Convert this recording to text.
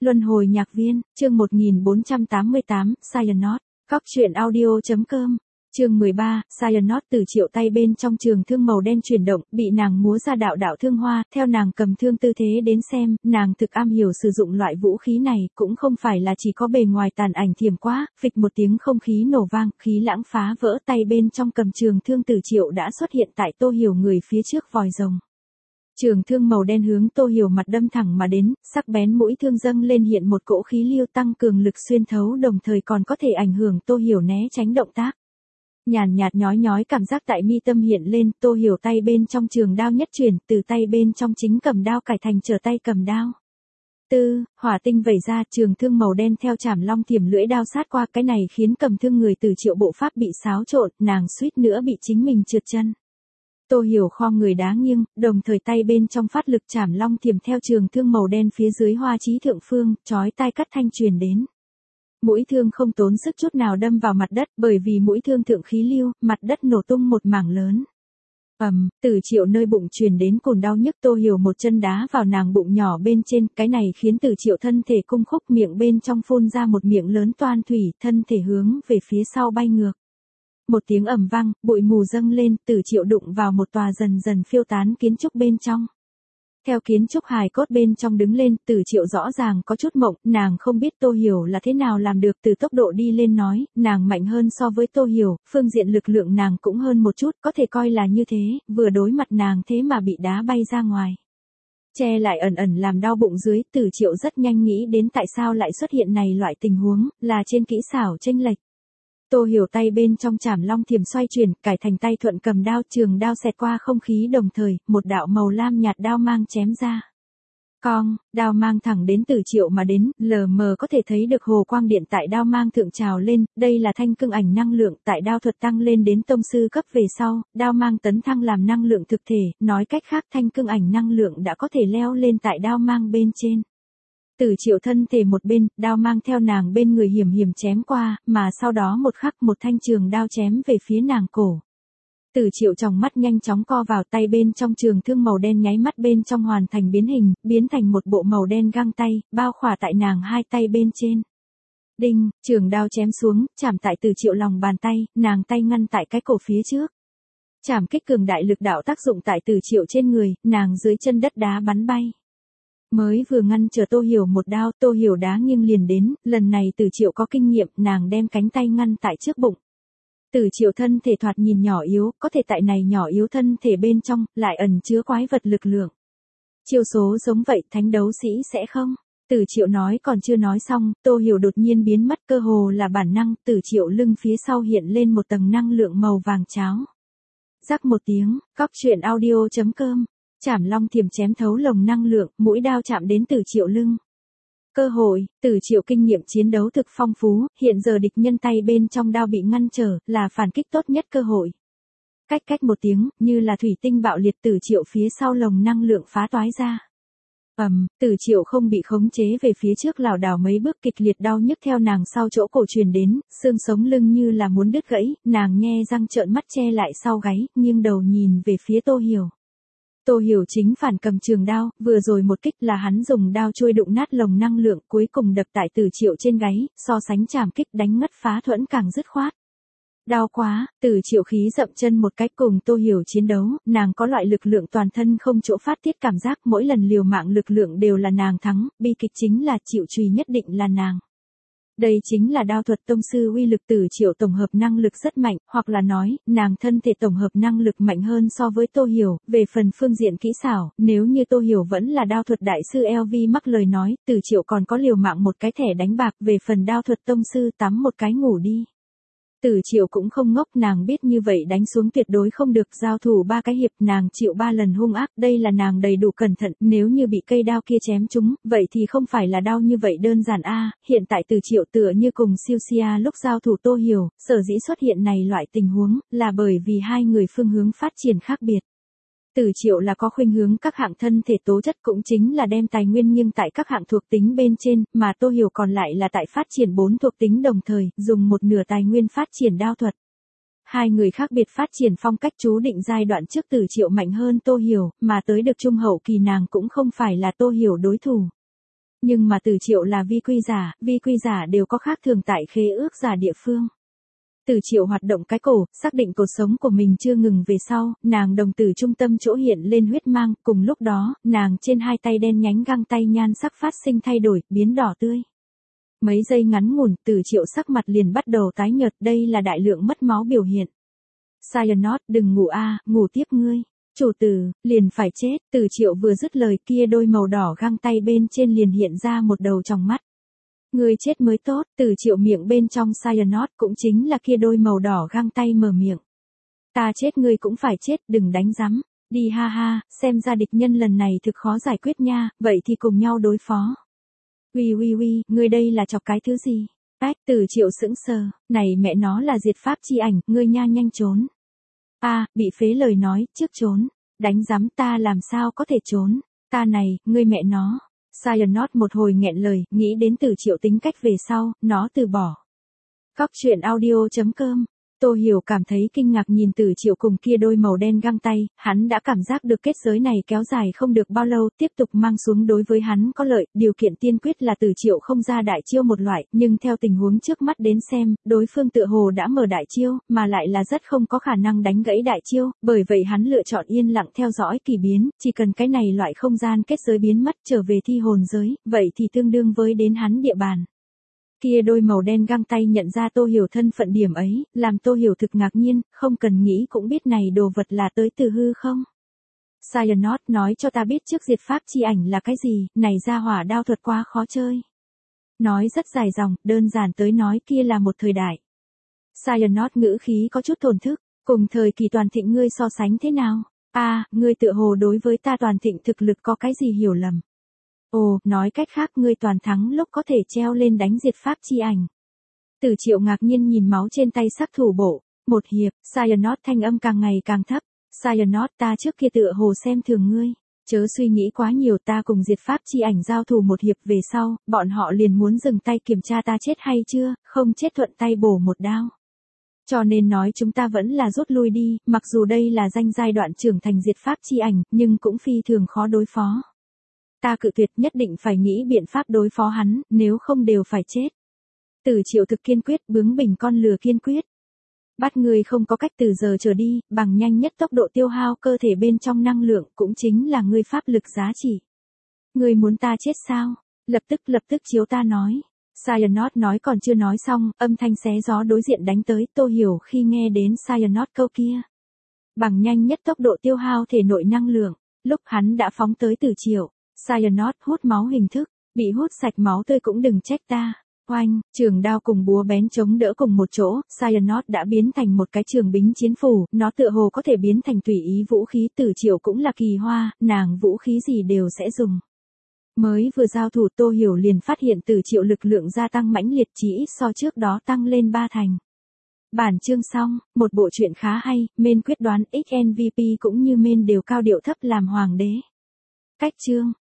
Luân hồi nhạc viên, chương 1488, Cyanote, Cóc truyện audio.com, chương 13, Cyanote. Từ Triệu tay bên trong trường thương màu đen chuyển động, bị nàng múa ra đạo đạo thương hoa, theo nàng cầm thương tư thế đến xem, nàng thực am hiểu sử dụng loại vũ khí này, cũng không phải là chỉ có bề ngoài tàn ảnh thiểm quá, phịch một tiếng không khí nổ vang, khí lãng phá vỡ, tay bên trong cầm trường thương Từ Triệu đã xuất hiện tại Tô Hiểu người phía trước vòi rồng. Trường thương màu đen hướng Tô Hiểu mặt đâm thẳng mà đến, sắc bén mũi thương dâng lên hiện một cỗ khí lưu tăng cường lực xuyên thấu, đồng thời còn có thể ảnh hưởng Tô Hiểu né tránh động tác. Nhàn nhạt nhói nhói cảm giác tại mi tâm hiện lên, Tô Hiểu tay bên trong trường đao nhất chuyển, từ tay bên trong chính cầm đao cải thành trở tay cầm đao. Hỏa tinh vẩy ra, trường thương màu đen theo chảm long thiểm lưỡi đao sát qua, cái này khiến cầm thương người Từ Triệu bộ pháp bị xáo trộn, nàng suýt nữa bị chính mình trượt chân. Tô Hiểu khom người đá nghiêng, đồng thời tay bên trong phát lực chảm long thiểm theo trường thương màu đen phía dưới hoa chí thượng phương, chói tai cắt thanh truyền đến. Mũi thương không tốn sức chút nào đâm vào mặt đất, bởi vì mũi thương thượng khí lưu, mặt đất nổ tung một mảng lớn. Từ Triệu nơi bụng truyền đến cồn đau nhức, Tô Hiểu một chân đá vào nàng bụng nhỏ bên trên, cái này khiến Từ Triệu thân thể cung khúc, miệng bên trong phun ra một miệng lớn toan thủy, thân thể hướng về phía sau bay ngược. Một tiếng ầm vang, bụi mù dâng lên, Từ Triệu đụng vào một tòa dần dần phiêu tán kiến trúc bên trong. Theo kiến trúc hài cốt bên trong đứng lên, Từ Triệu rõ ràng có chút mộng, nàng không biết Tô Hiểu là thế nào làm được, từ tốc độ đi lên nói, nàng mạnh hơn so với Tô Hiểu, phương diện lực lượng nàng cũng hơn một chút, có thể coi là như thế, vừa đối mặt nàng thế mà bị đá bay ra ngoài. Che lại ẩn ẩn làm đau bụng dưới, Từ Triệu rất nhanh nghĩ đến tại sao lại xuất hiện này loại tình huống, là trên kỹ xảo chênh lệch. Tô Hiểu tay bên trong chảm long thiểm xoay chuyển, cải thành tay thuận cầm đao, trường đao xẹt qua không khí, đồng thời, một đạo màu lam nhạt đao mang chém ra. Cong, đao mang thẳng đến Từ Triệu mà đến, lờ mờ có thể thấy được hồ quang điện tại đao mang thượng trào lên, đây là thanh cương ảnh năng lượng, tại đao thuật tăng lên đến tông sư cấp về sau, đao mang tấn thăng làm năng lượng thực thể, nói cách khác thanh cương ảnh năng lượng đã có thể leo lên tại đao mang bên trên. Từ Triệu thân thể một bên, đao mang theo nàng bên người hiểm hiểm chém qua, mà sau đó một khắc một thanh trường đao chém về phía nàng cổ. Từ Triệu tròng mắt nhanh chóng co vào, tay bên trong trường thương màu đen nháy mắt bên trong hoàn thành biến hình, biến thành một bộ màu đen găng tay, bao khỏa tại nàng hai tay bên trên. Đinh, trường đao chém xuống, chạm tại Từ Triệu lòng bàn tay, nàng tay ngăn tại cái cổ phía trước. Chảm kích cường đại lực đạo tác dụng tại Từ Triệu trên người, nàng dưới chân đất đá bắn bay. Mới vừa ngăn trở Tô Hiểu một đao, Tô Hiểu đá nghiêng liền đến, lần này Từ Triệu có kinh nghiệm, nàng đem cánh tay ngăn tại trước bụng. Từ Triệu thân thể thoạt nhìn nhỏ yếu, có thể tại này nhỏ yếu thân thể bên trong, lại ẩn chứa quái vật lực lượng. Chiêu số giống vậy, thánh đấu sĩ sẽ không? Từ Triệu nói còn chưa nói xong, Tô Hiểu đột nhiên biến mất, cơ hồ là bản năng, Từ Triệu lưng phía sau hiện lên một tầng năng lượng màu vàng cháo. Rắc một tiếng, Cóc truyện audio.com. Chảm long thiểm chém thấu lồng năng lượng, mũi đao chạm đến Từ Triệu lưng. Cơ hội, Từ Triệu kinh nghiệm chiến đấu thực phong phú, hiện giờ địch nhân tay bên trong đao bị ngăn trở, là phản kích tốt nhất cơ hội. Cách một tiếng, như là thủy tinh bạo liệt, Từ Triệu phía sau lồng năng lượng phá toái ra. Từ Triệu không bị khống chế về phía trước lảo đảo mấy bước, kịch liệt đau nhức theo nàng sau chỗ cổ truyền đến, xương sống lưng như là muốn đứt gãy, nàng nhe răng trợn mắt che lại sau gáy, nghiêng đầu nhìn về phía Tô Hiểu. Tô Hiểu chính phản cầm trường đao, vừa rồi một kích là hắn dùng đao trôi đụng nát lồng năng lượng, cuối cùng đập tại Từ Triệu trên gáy, so sánh chảm kích đánh ngất phá thuẫn càng dứt khoát. Đau quá, Từ Triệu khí dậm chân một cách, cùng Tô Hiểu chiến đấu, nàng có loại lực lượng toàn thân không chỗ phát tiết cảm giác, mỗi lần liều mạng lực lượng đều là nàng thắng, bi kịch chính là chịu trùy nhất định là nàng. Đây chính là đao thuật tông sư uy lực. Từ Triệu tổng hợp năng lực rất mạnh, hoặc là nói, nàng thân thể tổng hợp năng lực mạnh hơn so với Tô Hiểu, về phần phương diện kỹ xảo, nếu như Tô Hiểu vẫn là đao thuật đại sư LV mắc lời nói, Từ Triệu còn có liều mạng một cái thẻ đánh bạc, về phần đao thuật tông sư tắm một cái ngủ đi. Từ Triệu cũng không ngốc, nàng biết như vậy đánh xuống tuyệt đối không được, giao thủ 3 cái hiệp nàng chịu 3 lần hung ác, đây là nàng đầy đủ cẩn thận, nếu như bị cây đao kia chém trúng, vậy thì không phải là đau như vậy đơn giản a. Hiện tại Từ Triệu tựa như cùng Siêu Sia lúc giao thủ Tô Hiểu, sở dĩ xuất hiện này loại tình huống, là bởi vì hai người phương hướng phát triển khác biệt. Từ Triệu là có khuynh hướng các hạng thân thể tố chất, cũng chính là đem tài nguyên nghiêng tại các hạng thuộc tính bên trên, mà Tô Hiểu còn lại là tại phát triển 4 thuộc tính đồng thời, dùng một nửa tài nguyên phát triển đao thuật. Hai người khác biệt phát triển phong cách, chú định giai đoạn trước Từ Triệu mạnh hơn Tô Hiểu, mà tới được trung hậu kỳ nàng cũng không phải là Tô Hiểu đối thủ. Nhưng mà Từ Triệu là vi quy giả đều có khác thường tại khế ước giả địa phương. Từ Triệu hoạt động cái cổ, xác định cột sống của mình chưa ngừng về sau, nàng đồng tử trung tâm chỗ hiện lên huyết mang, cùng lúc đó, nàng trên hai tay đen nhánh găng tay nhan sắc phát sinh thay đổi, biến đỏ tươi. Mấy giây ngắn ngủn, Từ Triệu sắc mặt liền bắt đầu tái nhợt, đây là đại lượng mất máu biểu hiện. Cyanot, đừng ngủ ngủ tiếp ngươi. Chủ tử, liền phải chết. Từ Triệu vừa dứt lời kia đôi màu đỏ găng tay bên trên liền hiện ra một đầu tròng mắt. Ngươi chết mới tốt. Từ Triệu miệng bên trong Cyanot cũng chính là kia đôi màu đỏ găng tay mở miệng. Ta chết ngươi cũng phải chết, đừng đánh rắm. Đi ha ha, xem ra địch nhân lần này thực khó giải quyết nha, vậy thì cùng nhau đối phó. Uy, ngươi đây là chọc cái thứ gì? Từ Triệu sững sờ, này mẹ nó là diệt pháp chi ảnh, ngươi nha nhanh trốn. Bị phế lời nói, trước trốn. Đánh rắm, ta làm sao có thể trốn. Ta này, ngươi mẹ nó. Cyanot một hồi nghẹn lời, nghĩ đến Từ Triệu tính cách về sau, nó từ bỏ. Cóc truyện audio.com. Tô Hiểu cảm thấy kinh ngạc nhìn Từ Triệu cùng kia đôi màu đen găng tay, hắn đã cảm giác được kết giới này kéo dài không được bao lâu, tiếp tục mang xuống đối với hắn có lợi, điều kiện tiên quyết là Từ Triệu không ra đại chiêu một loại, nhưng theo tình huống trước mắt đến xem, đối phương tựa hồ đã mở đại chiêu, mà lại là rất không có khả năng đánh gãy đại chiêu, bởi vậy hắn lựa chọn yên lặng theo dõi kỳ biến, chỉ cần cái này loại không gian kết giới biến mất trở về thi hồn giới, vậy thì tương đương với đến hắn địa bàn. Kia đôi màu đen găng tay nhận ra Tô Hiểu thân phận điểm ấy, làm Tô Hiểu thực ngạc nhiên, không cần nghĩ cũng biết này đồ vật là tới từ hư không. Cyanot nói cho ta biết trước diệt pháp chi ảnh là cái gì, này ra hỏa đao thuật quá khó chơi. Nói rất dài dòng, đơn giản tới nói kia là một thời đại. Cyanot ngữ khí có chút thổn thức, cùng thời kỳ toàn thịnh ngươi so sánh thế nào? Ngươi tựa hồ đối với ta toàn thịnh thực lực có cái gì hiểu lầm. Nói cách khác ngươi toàn thắng lúc có thể treo lên đánh diệt pháp chi ảnh. Từ Triệu ngạc nhiên nhìn máu trên tay sắc thủ bộ. Một hiệp, Cyanot thanh âm càng ngày càng thấp. Cyanot, ta trước kia tựa hồ xem thường ngươi. Chớ suy nghĩ quá nhiều, ta cùng diệt pháp chi ảnh giao thủ một hiệp về sau, bọn họ liền muốn dừng tay kiểm tra ta chết hay chưa, không chết thuận tay bổ một đao. Cho nên nói chúng ta vẫn là rút lui đi, mặc dù đây là danh giai đoạn trưởng thành diệt pháp chi ảnh, nhưng cũng phi thường khó đối phó. Ta cự tuyệt, nhất định phải nghĩ biện pháp đối phó hắn, nếu không đều phải chết. Từ Triệu thực kiên quyết, bướng bỉnh con lừa kiên quyết. Bắt người không có cách từ giờ trở đi, bằng nhanh nhất tốc độ tiêu hao cơ thể bên trong năng lượng, cũng chính là ngươi pháp lực giá trị. Ngươi muốn ta chết sao? Lập tức chiếu ta nói. Cyanot nói còn chưa nói xong, âm thanh xé gió đối diện đánh tới, Tô Hiểu khi nghe đến Cyanot câu kia. Bằng nhanh nhất tốc độ tiêu hao thể nội năng lượng, lúc hắn đã phóng tới Từ Triệu. Cyanot hút máu hình thức, bị hút sạch máu tươi cũng đừng trách ta. Oanh, trường đao cùng búa bén chống đỡ cùng một chỗ, Cyanot đã biến thành một cái trường bính chiến phủ, nó tựa hồ có thể biến thành tùy ý vũ khí. Từ Triệu cũng là kỳ hoa, nàng vũ khí gì đều sẽ dùng. Mới vừa giao thủ Tô Hiểu liền phát hiện Từ Triệu lực lượng gia tăng mãnh liệt, chỉ ít so trước đó tăng lên 3 thành. Bản chương xong, một bộ truyện khá hay, main quyết đoán XNVP cũng như main đều cao điệu thấp làm hoàng đế. Cách chương